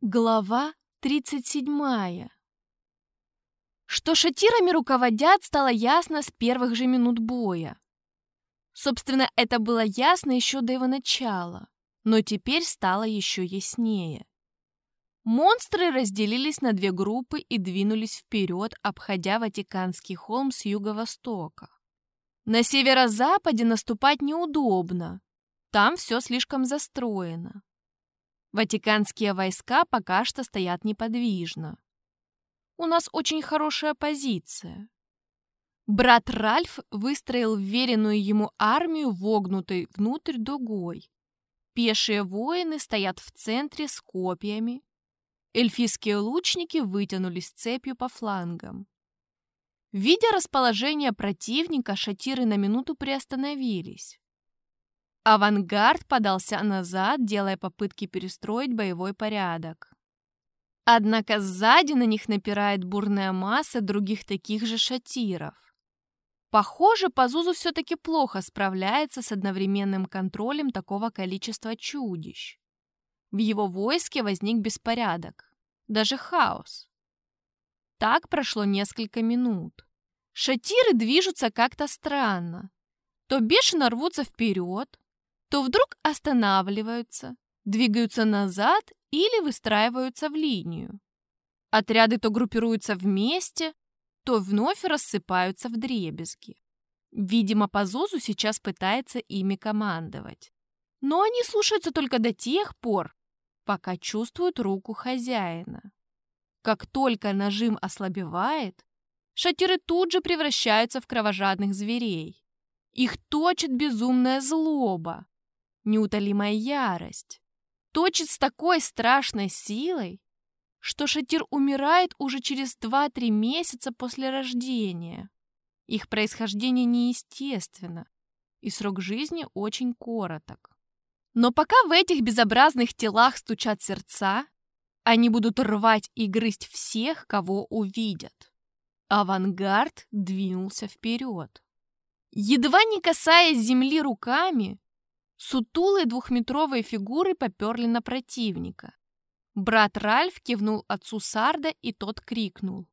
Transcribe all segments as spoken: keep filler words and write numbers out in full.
Глава тридцать седьмая. Что шатирами руководят, стало ясно с первых же минут боя. Собственно, это было ясно еще до его начала, но теперь стало еще яснее. Монстры разделились на две группы и двинулись вперед, обходя Ватиканский холм с юго-востока. На северо-западе наступать неудобно, там все слишком застроено. Ватиканские войска пока что стоят неподвижно. У нас очень хорошая позиция. Брат Ральф выстроил вверенную ему армию, вогнутой внутрь дугой. Пешие воины стоят в центре с копьями. Эльфийские лучники вытянулись цепью по флангам. Видя расположение противника, шатиры на минуту приостановились. Авангард подался назад, делая попытки перестроить боевой порядок. Однако сзади на них напирает бурная масса других таких же шатиров. Похоже, Пазузу все-таки плохо справляется с одновременным контролем такого количества чудищ. В его войске возник беспорядок, даже хаос. Так прошло несколько минут. Шатиры движутся как-то странно. То бешено рвутся вперед, то вдруг останавливаются, двигаются назад или выстраиваются в линию. Отряды то группируются вместе, то вновь рассыпаются вдребезги. Видимо, Пазузу сейчас пытается ими командовать. Но они слушаются только до тех пор, пока чувствуют руку хозяина. Как только нажим ослабевает, шатиры тут же превращаются в кровожадных зверей. Их точит безумная злоба. Неутолимая ярость точит с такой страшной силой, что шатир умирает уже через два-три месяца после рождения. Их происхождение неестественно, и срок жизни очень короток. Но пока в этих безобразных телах стучат сердца, они будут рвать и грызть всех, кого увидят. Авангард двинулся вперед. Едва не касаясь земли руками, сутулые двухметровые фигуры поперли на противника. Брат Ральф кивнул отцу Сарда, и тот крикнул: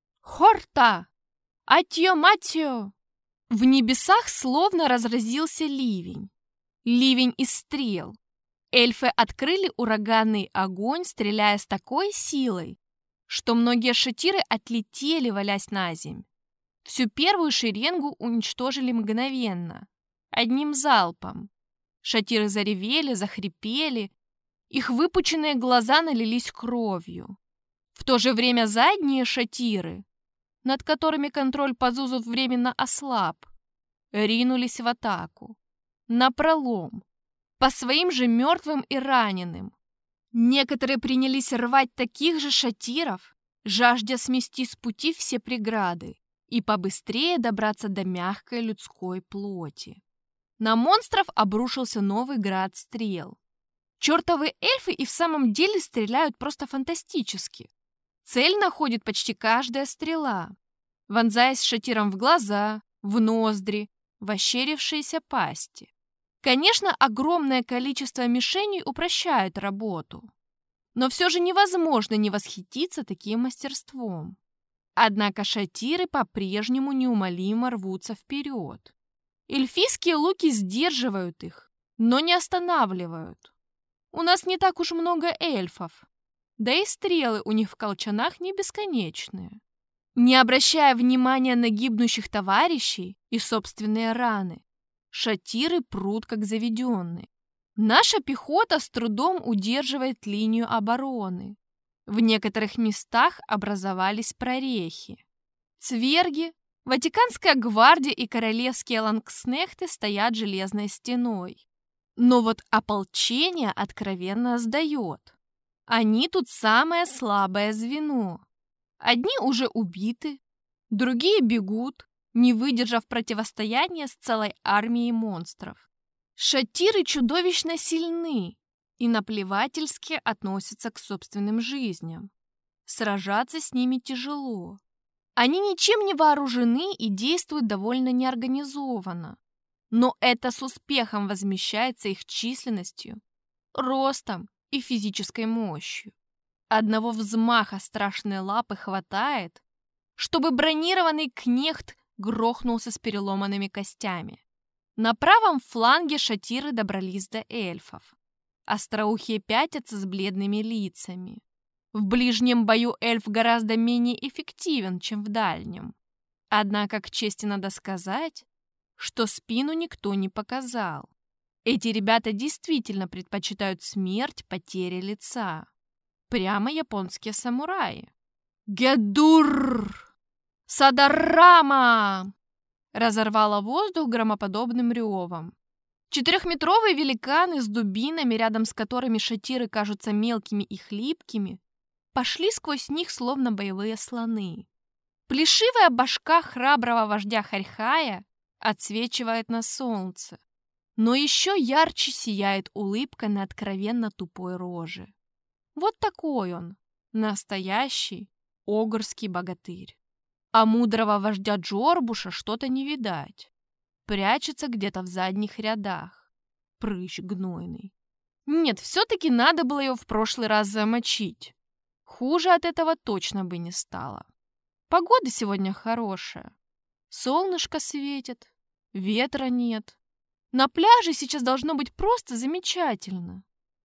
«Хорта! Атьо матьо!» В небесах словно разразился ливень. Ливень из стрел. Эльфы открыли ураганный огонь, стреляя с такой силой, что многие шатиры отлетели, валясь на земь. Всю первую шеренгу уничтожили мгновенно, одним залпом. Шатиры заревели, захрипели, их выпученные глаза налились кровью. В то же время задние шатиры, над которыми контроль Пазузу временно ослаб, ринулись в атаку, напролом, по своим же мертвым и раненым. Некоторые принялись рвать таких же шатиров, жаждя смести с пути все преграды и побыстрее добраться до мягкой людской плоти. На монстров обрушился новый град стрел. Чертовы эльфы и в самом деле стреляют просто фантастически. Цель находит почти каждая стрела, вонзаясь шатиром в глаза, в ноздри, в ощерившиеся пасти. Конечно, огромное количество мишеней упрощает работу, но все же невозможно не восхититься таким мастерством. Однако шатиры по-прежнему неумолимо рвутся вперед. Эльфийские луки сдерживают их, но не останавливают. У нас не так уж много эльфов, да и стрелы у них в колчанах не бесконечные. Не обращая внимания на гибнущих товарищей и собственные раны, шатиры прут как заведенные. Наша пехота с трудом удерживает линию обороны. В некоторых местах образовались прорехи. Цверги, Ватиканская гвардия и королевские лангснехты стоят железной стеной. Но вот ополчение откровенно сдает. Они тут самое слабое звено. Одни уже убиты, другие бегут, не выдержав противостояния с целой армией монстров. Шатиры чудовищно сильны и наплевательски относятся к собственным жизням. Сражаться с ними тяжело. Они ничем не вооружены и действуют довольно неорганизованно. Но это с успехом возмещается их численностью, ростом и физической мощью. Одного взмаха страшной лапы хватает, чтобы бронированный кнехт грохнулся с переломанными костями. На правом фланге шатиры добрались до эльфов. Остроухие пятятся с бледными лицами. В ближнем бою эльф гораздо менее эффективен, чем в дальнем. Однако, к чести надо сказать, что спину никто не показал. Эти ребята действительно предпочитают смерть потере лица. Прямо японские самураи. «Гедур! Садарама!» разорвало воздух громоподобным ревом. Четырехметровые великаны с дубинами, рядом с которыми шатиры кажутся мелкими и хлипкими, пошли сквозь них, словно боевые слоны. Плешивая башка храброго вождя Харьхая отсвечивает на солнце, но еще ярче сияет улыбка на откровенно тупой роже. Вот такой он, настоящий огрский богатырь. А мудрого вождя Джорбуша что-то не видать. Прячется где-то в задних рядах. Прыщ гнойный. Нет, все-таки надо было его в прошлый раз замочить. Хуже от этого точно бы не стало. Погода сегодня хорошая. Солнышко светит, ветра нет. На пляже сейчас должно быть просто замечательно.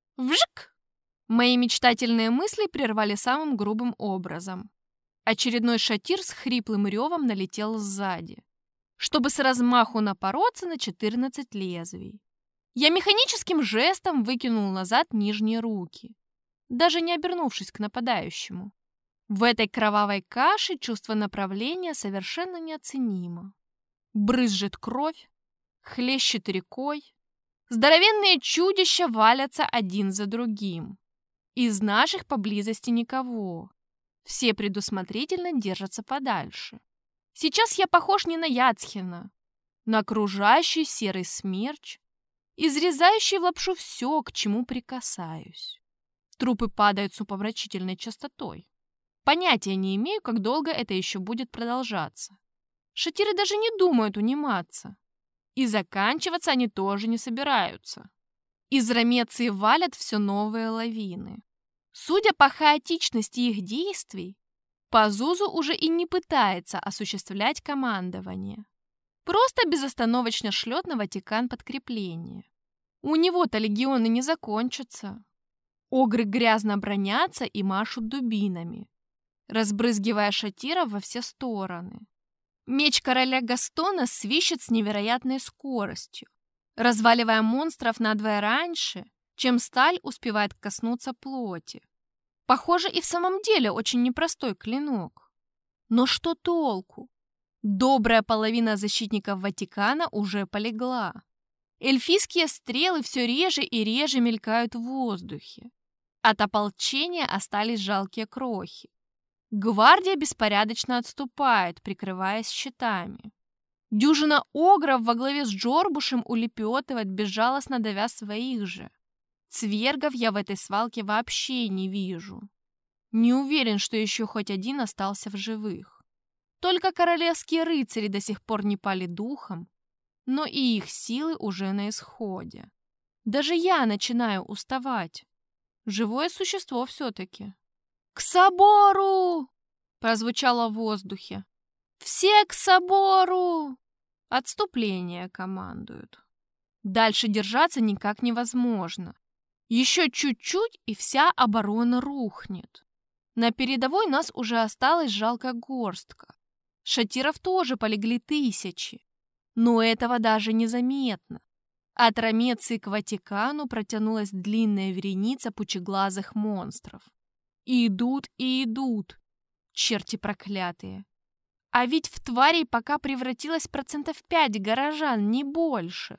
Вжик! Мои мечтательные мысли прервали самым грубым образом. Очередной шатир с хриплым ревом налетел сзади, чтобы с размаху напороться на четырнадцать лезвий. Я механическим жестом выкинул назад нижние руки, даже не обернувшись к нападающему. В этой кровавой каше чувство направления совершенно неоценимо. Брызжет кровь, хлещет рекой. Здоровенные чудища валятся один за другим. Из наших поблизости никого. Все предусмотрительно держатся подальше. Сейчас я похож не на Яцхина, на окружающий серый смерч, изрезающий в лапшу все, к чему прикасаюсь. Трупы падают с упомрачительной частотой. Понятия не имею, как долго это еще будет продолжаться. Шатиры даже не думают униматься. И заканчиваться они тоже не собираются. Из Рамеции валят все новые лавины. Судя по хаотичности их действий, Пазузу уже и не пытается осуществлять командование. Просто безостановочно шлет на Ватикан подкрепление. У него-то легионы не закончатся. Огры грязно бронятся и машут дубинами, разбрызгивая шатиров во все стороны. Меч короля Гастона свищет с невероятной скоростью, разваливая монстров надвое раньше, чем сталь успевает коснуться плоти. Похоже, и в самом деле очень непростой клинок. Но что толку? Добрая половина защитников Ватикана уже полегла. Эльфийские стрелы все реже и реже мелькают в воздухе. От ополчения остались жалкие крохи. Гвардия беспорядочно отступает, прикрываясь щитами. Дюжина огров во главе с Джорбушем улепетывает, безжалостно давя своих же. Цвергов я в этой свалке вообще не вижу. Не уверен, что еще хоть один остался в живых. Только королевские рыцари до сих пор не пали духом, но и их силы уже на исходе. Даже я начинаю уставать. Живое существо все-таки. «К собору!» прозвучало в воздухе. «Все к собору!» Отступление командуют. Дальше держаться никак невозможно. Еще чуть-чуть, и вся оборона рухнет. На передовой нас уже осталась жалкая горстка. Шатиров тоже полегли тысячи. Но этого даже незаметно. От Рамеции к Ватикану протянулась длинная вереница пучеглазых монстров. И идут, и идут, черти проклятые. А ведь в тварей пока превратилось процентов пять горожан, не больше.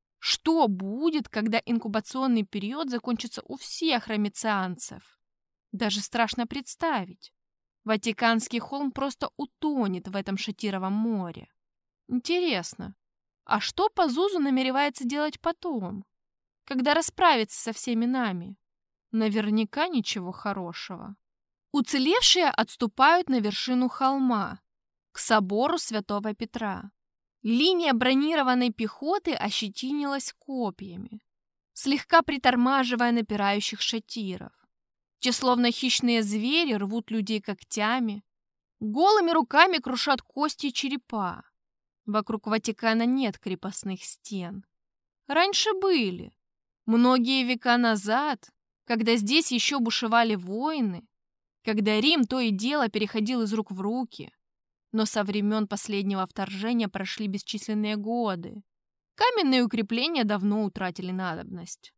Что будет, когда инкубационный период закончится у всех рамецианцев? Даже страшно представить. Ватиканский холм просто утонет в этом шатировом море. Интересно, а что Пазузу намеревается делать потом, когда расправится со всеми нами? Наверняка ничего хорошего. Уцелевшие отступают на вершину холма, к собору Святого Петра. Линия бронированной пехоты ощетинилась копьями, слегка притормаживая напирающих шатиров. Те, словно хищные звери, рвут людей когтями, голыми руками крушат кости и черепа. Вокруг Ватикана нет крепостных стен. Раньше были. Многие века назад, когда здесь еще бушевали войны, когда Рим то и дело переходил из рук в руки. Но со времен последнего вторжения прошли бесчисленные годы. Каменные укрепления давно утратили надобность.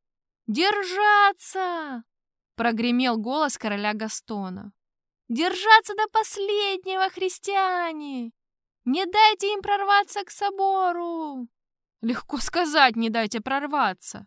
«Держаться!» — прогремел голос короля Гастона. «Держаться до последнего, христиане! Не дайте им прорваться к собору!» Легко сказать, не дайте прорваться.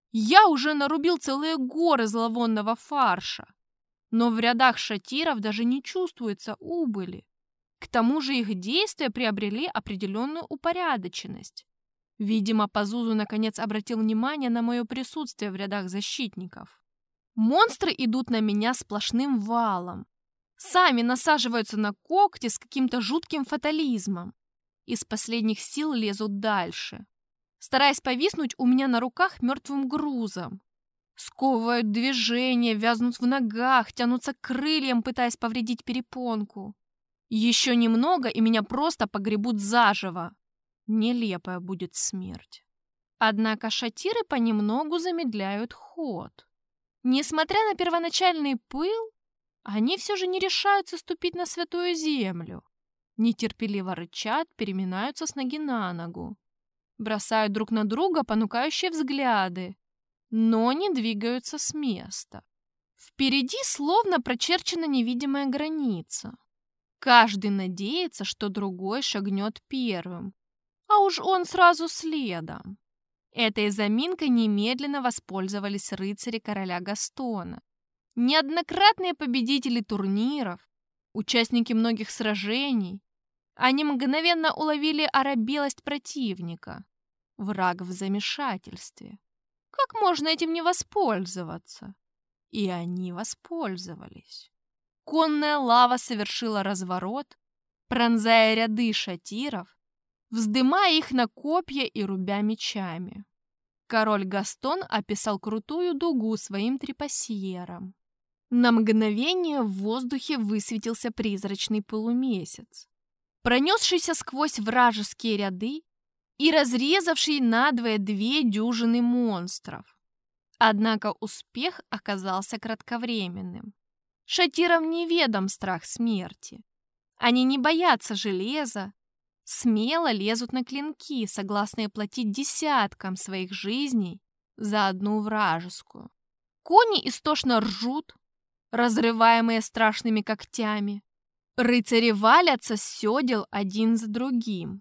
Я уже нарубил целые горы зловонного фарша. Но в рядах шатиров даже не чувствуется убыли. К тому же их действия приобрели определенную упорядоченность. Видимо, Пазузу наконец обратил внимание на мое присутствие в рядах защитников. Монстры идут на меня сплошным валом. Сами насаживаются на когти с каким-то жутким фатализмом. Из последних сил лезут дальше, стараясь повиснуть у меня на руках мертвым грузом. Сковывают движения, вязнут в ногах, тянутся к крыльям, пытаясь повредить перепонку. Еще немного, и меня просто погребут заживо. Нелепая будет смерть. Однако шатиры понемногу замедляют ход. Несмотря на первоначальный пыл, они все же не решаются ступить на святую землю. Нетерпеливо рычат, переминаются с ноги на ногу. Бросают друг на друга понукающие взгляды, но не двигаются с места. Впереди словно прочерчена невидимая граница. Каждый надеется, что другой шагнет первым, а уж он сразу следом. Этой заминкой немедленно воспользовались рыцари короля Гастона. Неоднократные победители турниров, участники многих сражений, они мгновенно уловили оробелость противника. Враг в замешательстве. Как можно этим не воспользоваться? И они воспользовались. Конная лава совершила разворот, пронзая ряды шатиров, вздымая их на копья и рубя мечами. Король Гастон описал крутую дугу своим трепассиером. На мгновение в воздухе высветился призрачный полумесяц, пронесшийся сквозь вражеские ряды и разрезавший надвое две дюжины монстров. Однако успех оказался кратковременным. Шатирам неведом страх смерти. Они не боятся железа, смело лезут на клинки, согласные платить десяткам своих жизней за одну вражескую. Кони истошно ржут, разрываемые страшными когтями. Рыцари валятся с седел один за другим.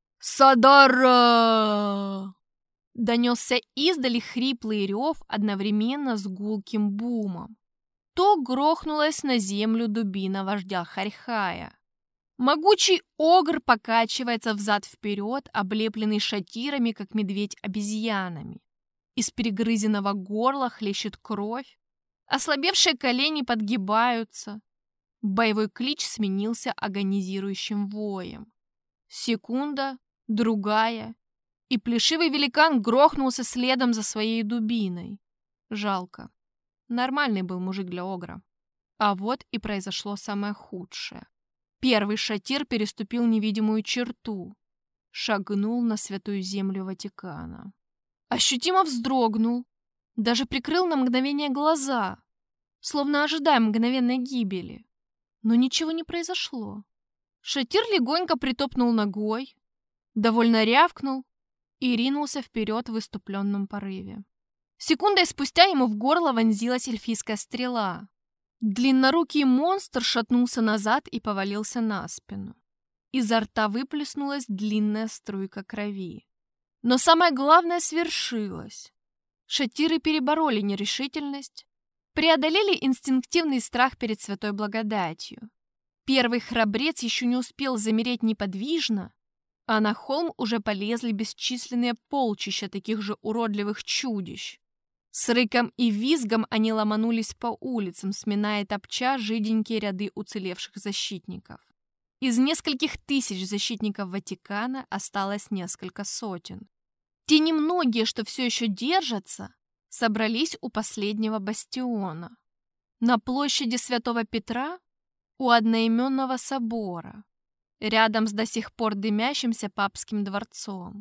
«Садара!» Донесся издали хриплый рев одновременно с гулким бумом. То грохнулась на землю дубина вождя Харьхая. Могучий огр покачивается взад-вперед, облепленный шатирами, как медведь обезьянами. Из перегрызенного горла хлещет кровь, ослабевшие колени подгибаются. Боевой клич сменился агонизирующим воем. Секунда, другая, и плешивый великан грохнулся следом за своей дубиной. Жалко. Нормальный был мужик для огра. А вот и произошло самое худшее. Первый шатир переступил невидимую черту, шагнул на святую землю Ватикана. Ощутимо вздрогнул, даже прикрыл на мгновение глаза, словно ожидая мгновенной гибели. Но ничего не произошло. Шатир легонько притопнул ногой, довольно рявкнул и ринулся вперед в выступленном порыве. Секундой спустя ему в горло вонзилась эльфийская стрела. Длиннорукий монстр шатнулся назад и повалился на спину. Изо рта выплеснулась длинная струйка крови. Но самое главное свершилось. Шатиры перебороли нерешительность, преодолели инстинктивный страх перед святой благодатью. Первый храбрец еще не успел замереть неподвижно, а на холм уже полезли бесчисленные полчища таких же уродливых чудищ. С рыком и визгом они ломанулись по улицам, сминая и топча жиденькие ряды уцелевших защитников. Из нескольких тысяч защитников Ватикана осталось несколько сотен. Те немногие, что все еще держатся, собрались у последнего бастиона. На площади Святого Петра у одноименного собора, рядом с до сих пор дымящимся папским дворцом.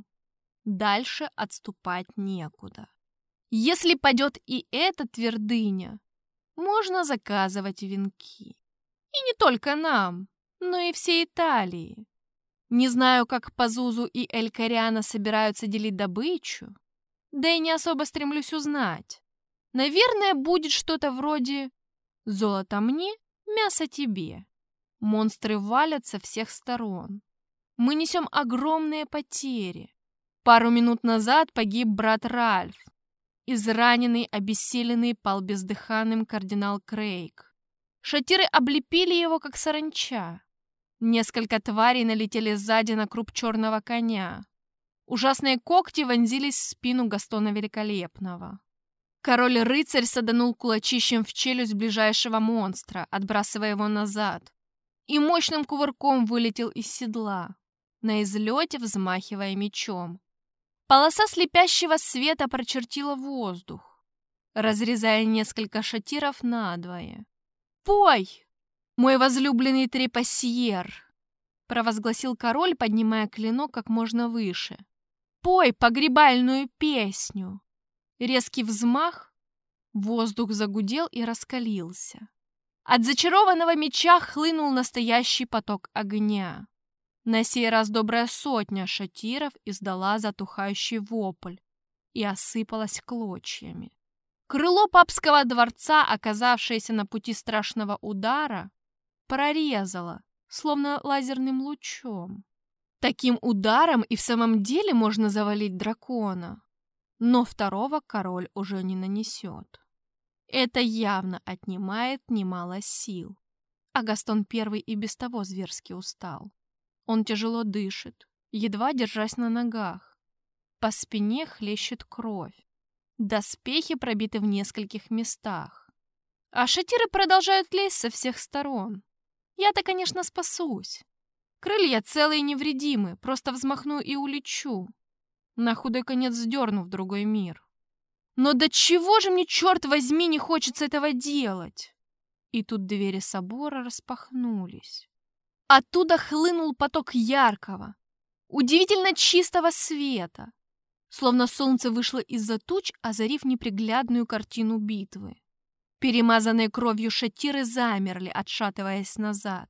Дальше отступать некуда. Если падет и эта твердыня, можно заказывать венки. И не только нам, но и всей Италии. Не знаю, как Пазузу и Эль Кориана собираются делить добычу, да и не особо стремлюсь узнать. Наверное, будет что-то вроде «золото мне, мясо тебе». Монстры валят со всех сторон. Мы несем огромные потери. Пару минут назад погиб брат Ральф. Израненный, обессиленный, пал бездыханным кардинал Крейг. Шатиры облепили его, как саранча. Несколько тварей налетели сзади на круп черного коня. Ужасные когти вонзились в спину Гастона Великолепного. Король-рыцарь саданул кулачищем в челюсть ближайшего монстра, отбрасывая его назад, и мощным кувырком вылетел из седла, на излете взмахивая мечом. Полоса слепящего света прочертила воздух, разрезая несколько шатиров надвое. «Пой, мой возлюбленный трепассьер!» — провозгласил король, поднимая клинок как можно выше. «Пой погребальную песню!» Резкий взмах, воздух загудел и раскалился. От зачарованного меча хлынул настоящий поток огня. На сей раз добрая сотня шатиров издала затухающий вопль и осыпалась клочьями. Крыло папского дворца, оказавшееся на пути страшного удара, прорезало, словно лазерным лучом. Таким ударом и в самом деле можно завалить дракона, но второго король уже не нанесет. Это явно отнимает немало сил, а Гастон Первый и без того зверски устал. Он тяжело дышит, едва держась на ногах. По спине хлещет кровь. Доспехи пробиты в нескольких местах. А шатиры продолжают лезть со всех сторон. Я-то, конечно, спасусь. Крылья целые и невредимы, просто взмахну и улечу. На худой конец сдерну в другой мир. Но до чего же мне, черт возьми, не хочется этого делать? И тут двери собора распахнулись. Оттуда хлынул поток яркого, удивительно чистого света, словно солнце вышло из-за туч, озарив неприглядную картину битвы. Перемазанные кровью шатиры замерли, отшатываясь назад.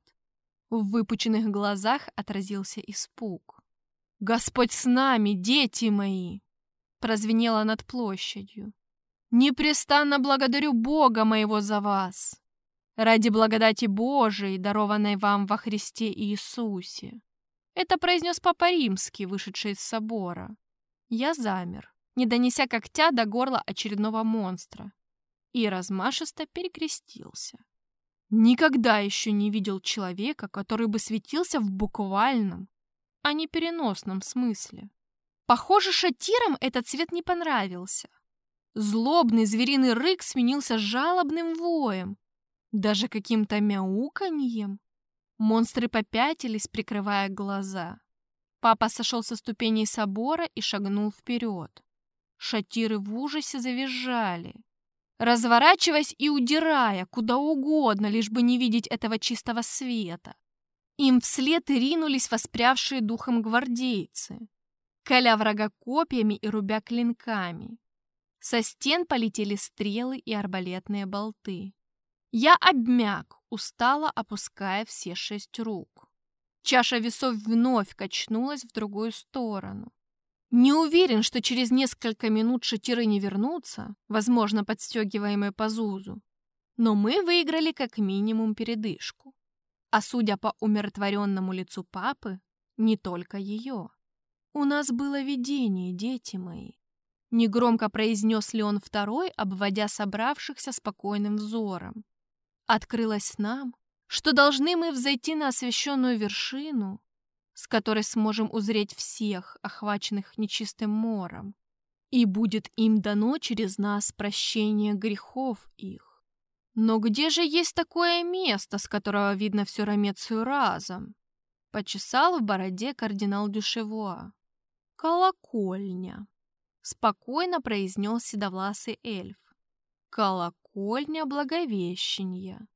В выпученных глазах отразился испуг. «Господь с нами, дети мои!» прозвенело над площадью. «Непрестанно благодарю Бога моего за вас, ради благодати Божией, дарованной вам во Христе Иисусе». Это произнес Папа Римский, вышедший из собора. Я замер, не донеся когтя до горла очередного монстра, и размашисто перекрестился. Никогда еще не видел человека, который бы светился в буквальном, а не переносном смысле. Похоже, шатирам этот цвет не понравился. Злобный звериный рык сменился жалобным воем, даже каким-то мяуканьем. Монстры попятились, прикрывая глаза. Папа сошел со ступеней собора и шагнул вперед. Шатиры в ужасе завизжали, разворачиваясь и удирая куда угодно, лишь бы не видеть этого чистого света. Им вслед ринулись воспрявшие духом гвардейцы, коля врага копьями и рубя клинками. Со стен полетели стрелы и арбалетные болты. Я обмяк, устало опуская все шесть рук. Чаша весов вновь качнулась в другую сторону. Не уверен, что через несколько минут шатиры не вернутся, возможно, подстегиваемые Пазузу, но мы выиграли как минимум передышку. А судя по умиротворенному лицу папы, не только ее. «У нас было видение, дети мои», — негромко произнес Леон Второй, обводя собравшихся спокойным взором. «Открылось нам, что должны мы взойти на освященную вершину, с которой сможем узреть всех, охваченных нечистым мором, и будет им дано через нас прощение грехов их. Но где же есть такое место, с которого видно всю Ромецию разом?» Почесал в бороде кардинал Дюшевуа. «Колокольня», — спокойно произнес седовласый эльф. Колокольня Благовещения.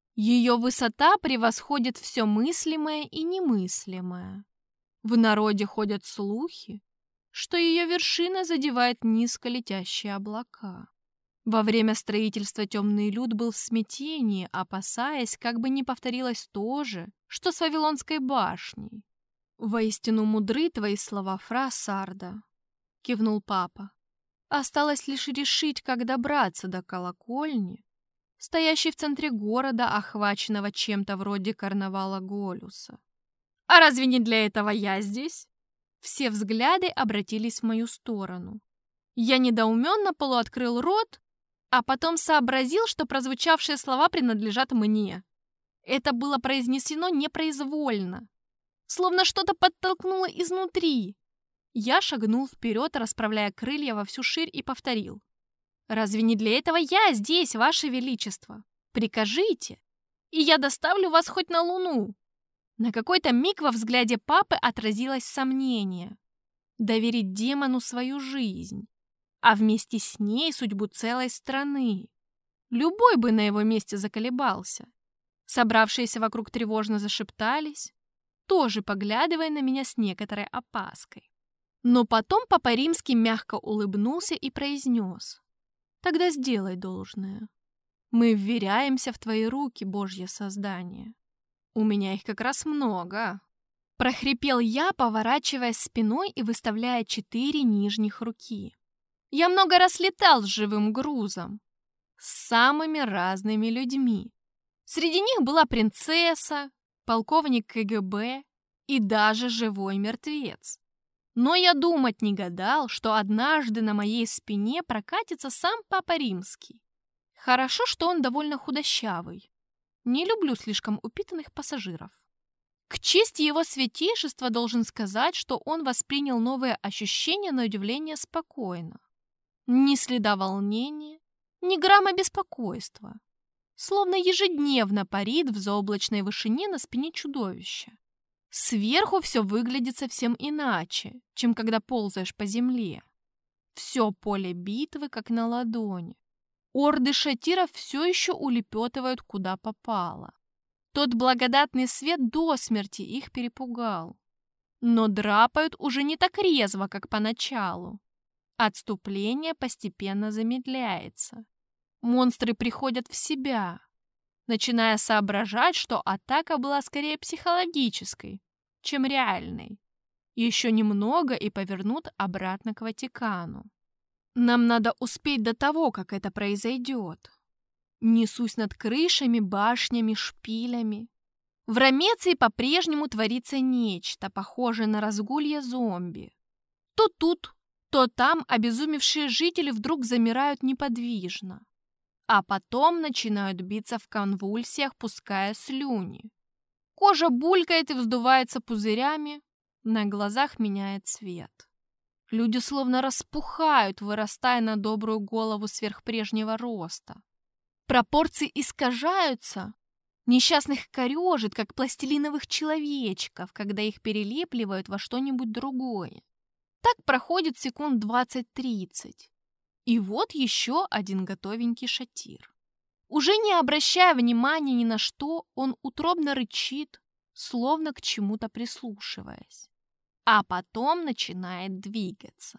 Ее высота превосходит все мыслимое и немыслимое. В народе ходят слухи, что ее вершина задевает низко летящие облака. Во время строительства темный люд был в смятении, опасаясь, как бы не повторилось то же, что с Вавилонской башней. «Воистину мудры твои слова, фра Сарда», — кивнул папа. «Осталось лишь решить, как добраться до колокольни, стоящей в центре города, охваченного чем-то вроде карнавала Голюса. А разве не для этого я здесь?» Все взгляды обратились в мою сторону. Я недоуменно полуоткрыл рот, а потом сообразил, что прозвучавшие слова принадлежат мне. Это было произнесено непроизвольно, словно что-то подтолкнуло изнутри. Я шагнул вперед, расправляя крылья во всю ширь, и повторил. «Разве не для этого я здесь, Ваше Величество? Прикажите, и я доставлю вас хоть на Луну». На какой-то миг во взгляде папы отразилось сомнение. Доверить демону свою жизнь, а вместе с ней судьбу целой страны. Любой бы на его месте заколебался. Собравшиеся вокруг тревожно зашептались, тоже поглядывая на меня с некоторой опаской. Но потом папа Римский мягко улыбнулся и произнес: «Тогда сделай должное. Мы вверяемся в твои руки, Божье создание. У меня их как раз много». Прохрипел я, поворачиваясь спиной и выставляя четыре нижних руки. Я много раз летал с живым грузом, с самыми разными людьми. Среди них была принцесса, полковник ка гэ бэ и даже живой мертвец. Но я думать не гадал, что однажды на моей спине прокатится сам папа Римский. Хорошо, что он довольно худощавый. Не люблю слишком упитанных пассажиров. К чести его святейшества должен сказать, что он воспринял новые ощущения на удивление спокойно. Ни следа волнения, ни грамма беспокойства. Словно ежедневно парит в заоблачной вышине на спине чудовища. Сверху все выглядит совсем иначе, чем когда ползаешь по земле. Все поле битвы как на ладони. Орды шатиров все еще улепетывают куда попало. Тот благодатный свет до смерти их перепугал. Но драпают уже не так резво, как поначалу. Отступление постепенно замедляется. Монстры приходят в себя, начиная соображать, что атака была скорее психологической, чем реальной. Еще немного и повернут обратно к Ватикану. Нам надо успеть до того, как это произойдет. Несусь над крышами, башнями, шпилями. В Ромеции по-прежнему творится нечто, похожее на разгулье зомби. То тут, то там обезумевшие жители вдруг замирают неподвижно, а потом начинают биться в конвульсиях, пуская слюни. Кожа булькает и вздувается пузырями, на глазах меняет цвет. Люди словно распухают, вырастая на добрую голову сверх прежнего роста. Пропорции искажаются, несчастных корежит, как пластилиновых человечков, когда их перелепливают во что-нибудь другое. Так проходит секунд двадцать-тридцать. И вот еще один готовенький шатир. Уже не обращая внимания ни на что, он утробно рычит, словно к чему-то прислушиваясь. А потом начинает двигаться.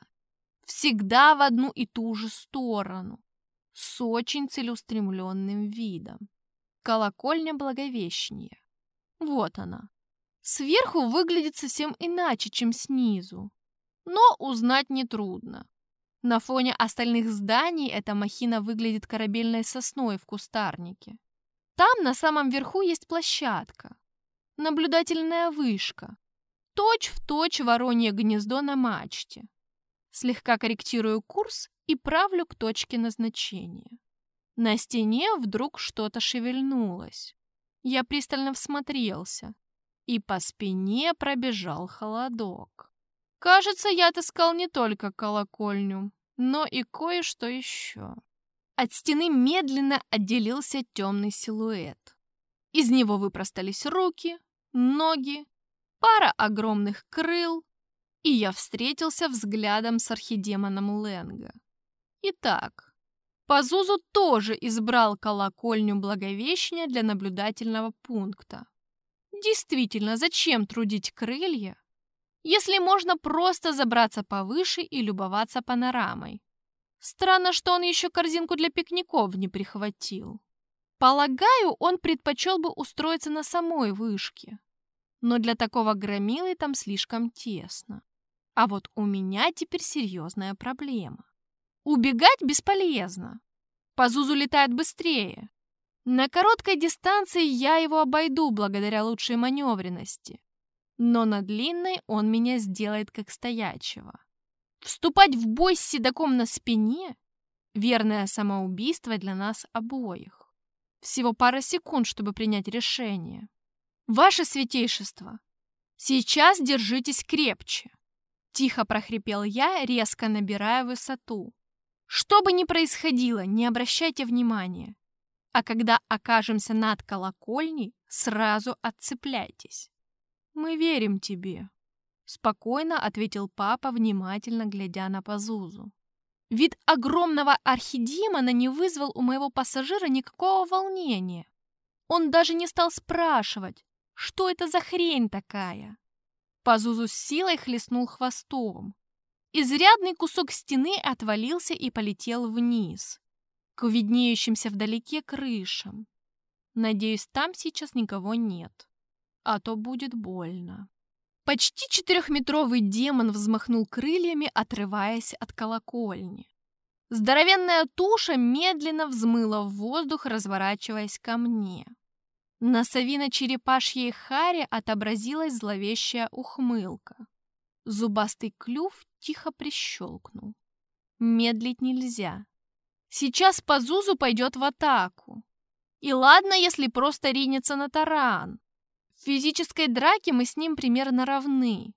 Всегда в одну и ту же сторону, с очень целеустремленным видом. Колокольня Благовещения. Вот она. Сверху выглядит совсем иначе, чем снизу. Но узнать нетрудно. На фоне остальных зданий эта махина выглядит корабельной сосной в кустарнике. Там на самом верху есть площадка, наблюдательная вышка, точь-в-точь воронье гнездо на мачте. Слегка корректирую курс и правлю к точке назначения. На стене вдруг что-то шевельнулось. Я пристально всмотрелся, и по спине пробежал холодок. Кажется, я отыскал не только колокольню, но и кое-что еще. От стены медленно отделился темный силуэт. Из него выпростались руки, ноги, пара огромных крыл, и я встретился взглядом с архидемоном Ленга. Итак, Пазузу тоже избрал колокольню Благовещения для наблюдательного пункта. Действительно, зачем трудить крылья, если можно просто забраться повыше и любоваться панорамой? Странно, что он еще корзинку для пикников не прихватил. Полагаю, он предпочел бы устроиться на самой вышке. Но для такого громилы там слишком тесно. А вот у меня теперь серьезная проблема. Убегать бесполезно. Пазузу летает быстрее. На короткой дистанции я его обойду благодаря лучшей маневренности. Но на длинной он меня сделает как стоячего. Вступать в бой с седаком на спине — верное самоубийство для нас обоих. Всего пара секунд, чтобы принять решение. Ваше святейшество, сейчас держитесь крепче. Тихо прохрипел я, резко набирая высоту. Что бы ни происходило, не обращайте внимания. А когда окажемся над колокольней, сразу отцепляйтесь. Мы верим тебе, спокойно ответил папа, внимательно глядя на Пазузу. Вид огромного архидемона не вызвал у моего пассажира никакого волнения. Он даже не стал спрашивать, что это за хрень такая. Пазузу с силой хлестнул хвостом. Изрядный кусок стены отвалился и полетел вниз, к виднеющимся вдалеке крышам. Надеюсь, там сейчас никого нет, а то будет больно. Почти четырехметровый демон взмахнул крыльями, отрываясь от колокольни. Здоровенная туша медленно взмыла в воздух, разворачиваясь ко мне. На совино-черепашьей харе отобразилась зловещая ухмылка. Зубастый клюв тихо прищелкнул. Медлить нельзя. Сейчас Пазузу пойдет в атаку. И ладно, если просто ринется на таран. В физической драке мы с ним примерно равны.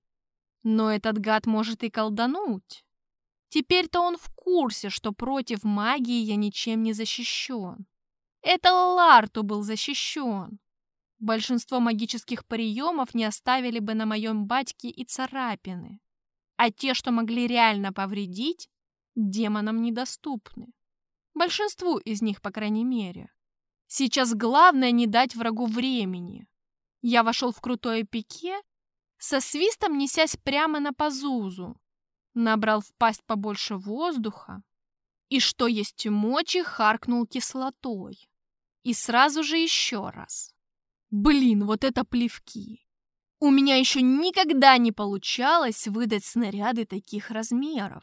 Но этот гад может и колдануть. Теперь-то он в курсе, что против магии я ничем не защищен. Это Ларту был защищен. Большинство магических приемов не оставили бы на моем батьке и царапины. А те, что могли реально повредить, демонам недоступны. Большинству из них, по крайней мере. Сейчас главное не дать врагу времени. Я вошел в крутое пике, со свистом несясь прямо на Пазузу. Набрал в пасть побольше воздуха и, что есть мочи, харкнул кислотой. И сразу же еще раз. Блин, вот это плевки! У меня еще никогда не получалось выдать снаряды таких размеров.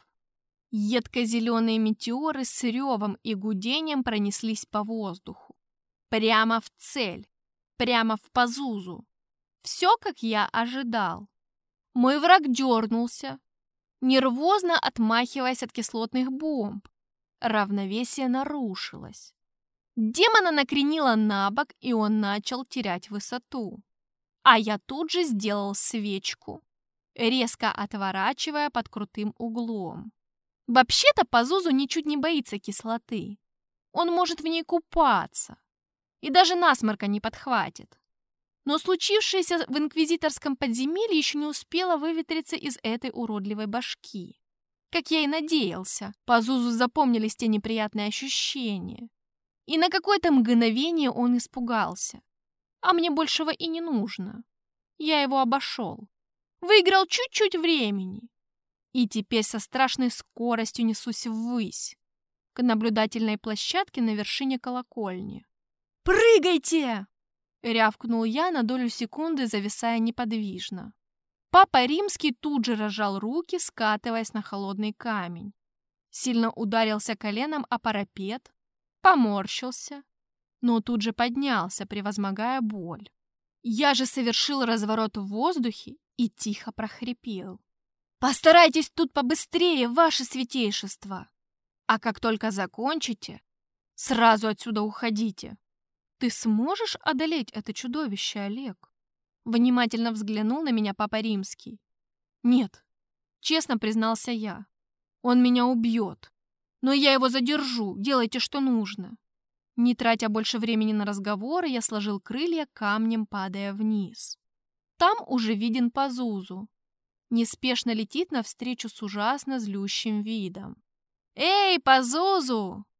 Едко-зеленые метеоры с ревом и гудением пронеслись по воздуху. Прямо в цель, прямо в Пазузу. Все, как я ожидал. Мой враг дернулся, нервозно отмахиваясь от кислотных бомб. Равновесие нарушилось. Демона накренило на бок, и он начал терять высоту. А я тут же сделал свечку, резко отворачивая под крутым углом. Вообще-то Пазузу ничуть не боится кислоты. Он может в ней купаться. И даже насморка не подхватит. Но случившееся в инквизиторском подземелье еще не успело выветриться из этой уродливой башки. Как я и надеялся, Пазузу запомнились те неприятные ощущения. И на какое-то мгновение он испугался. А мне большего и не нужно. Я его обошел. Выиграл чуть-чуть времени. И теперь со страшной скоростью несусь ввысь, к наблюдательной площадке на вершине колокольни. «Прыгайте!» — рявкнул я на долю секунды, зависая неподвижно. Папа Римский тут же разжал руки, скатываясь на холодный камень. Сильно ударился коленом о парапет, поморщился, но тут же поднялся, превозмогая боль. Я же совершил разворот в воздухе и тихо прохрипел. «Постарайтесь тут побыстрее, ваше святейшество! А как только закончите, сразу отсюда уходите!» «Ты сможешь одолеть это чудовище, Олег?» Внимательно взглянул на меня папа Римский. «Нет», — честно признался я. «Он меня убьет. Но я его задержу, делайте, что нужно». Не тратя больше времени на разговоры, я сложил крылья, камнем падая вниз. Там уже виден Пазузу. Неспешно летит навстречу с ужасно злющим видом. «Эй, Пазузу!»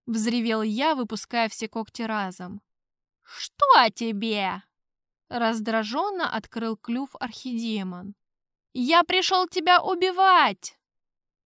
Взревел я, выпуская все когти разом. «Что тебе?» Раздраженно открыл клюв архидемон. «Я пришел тебя убивать!»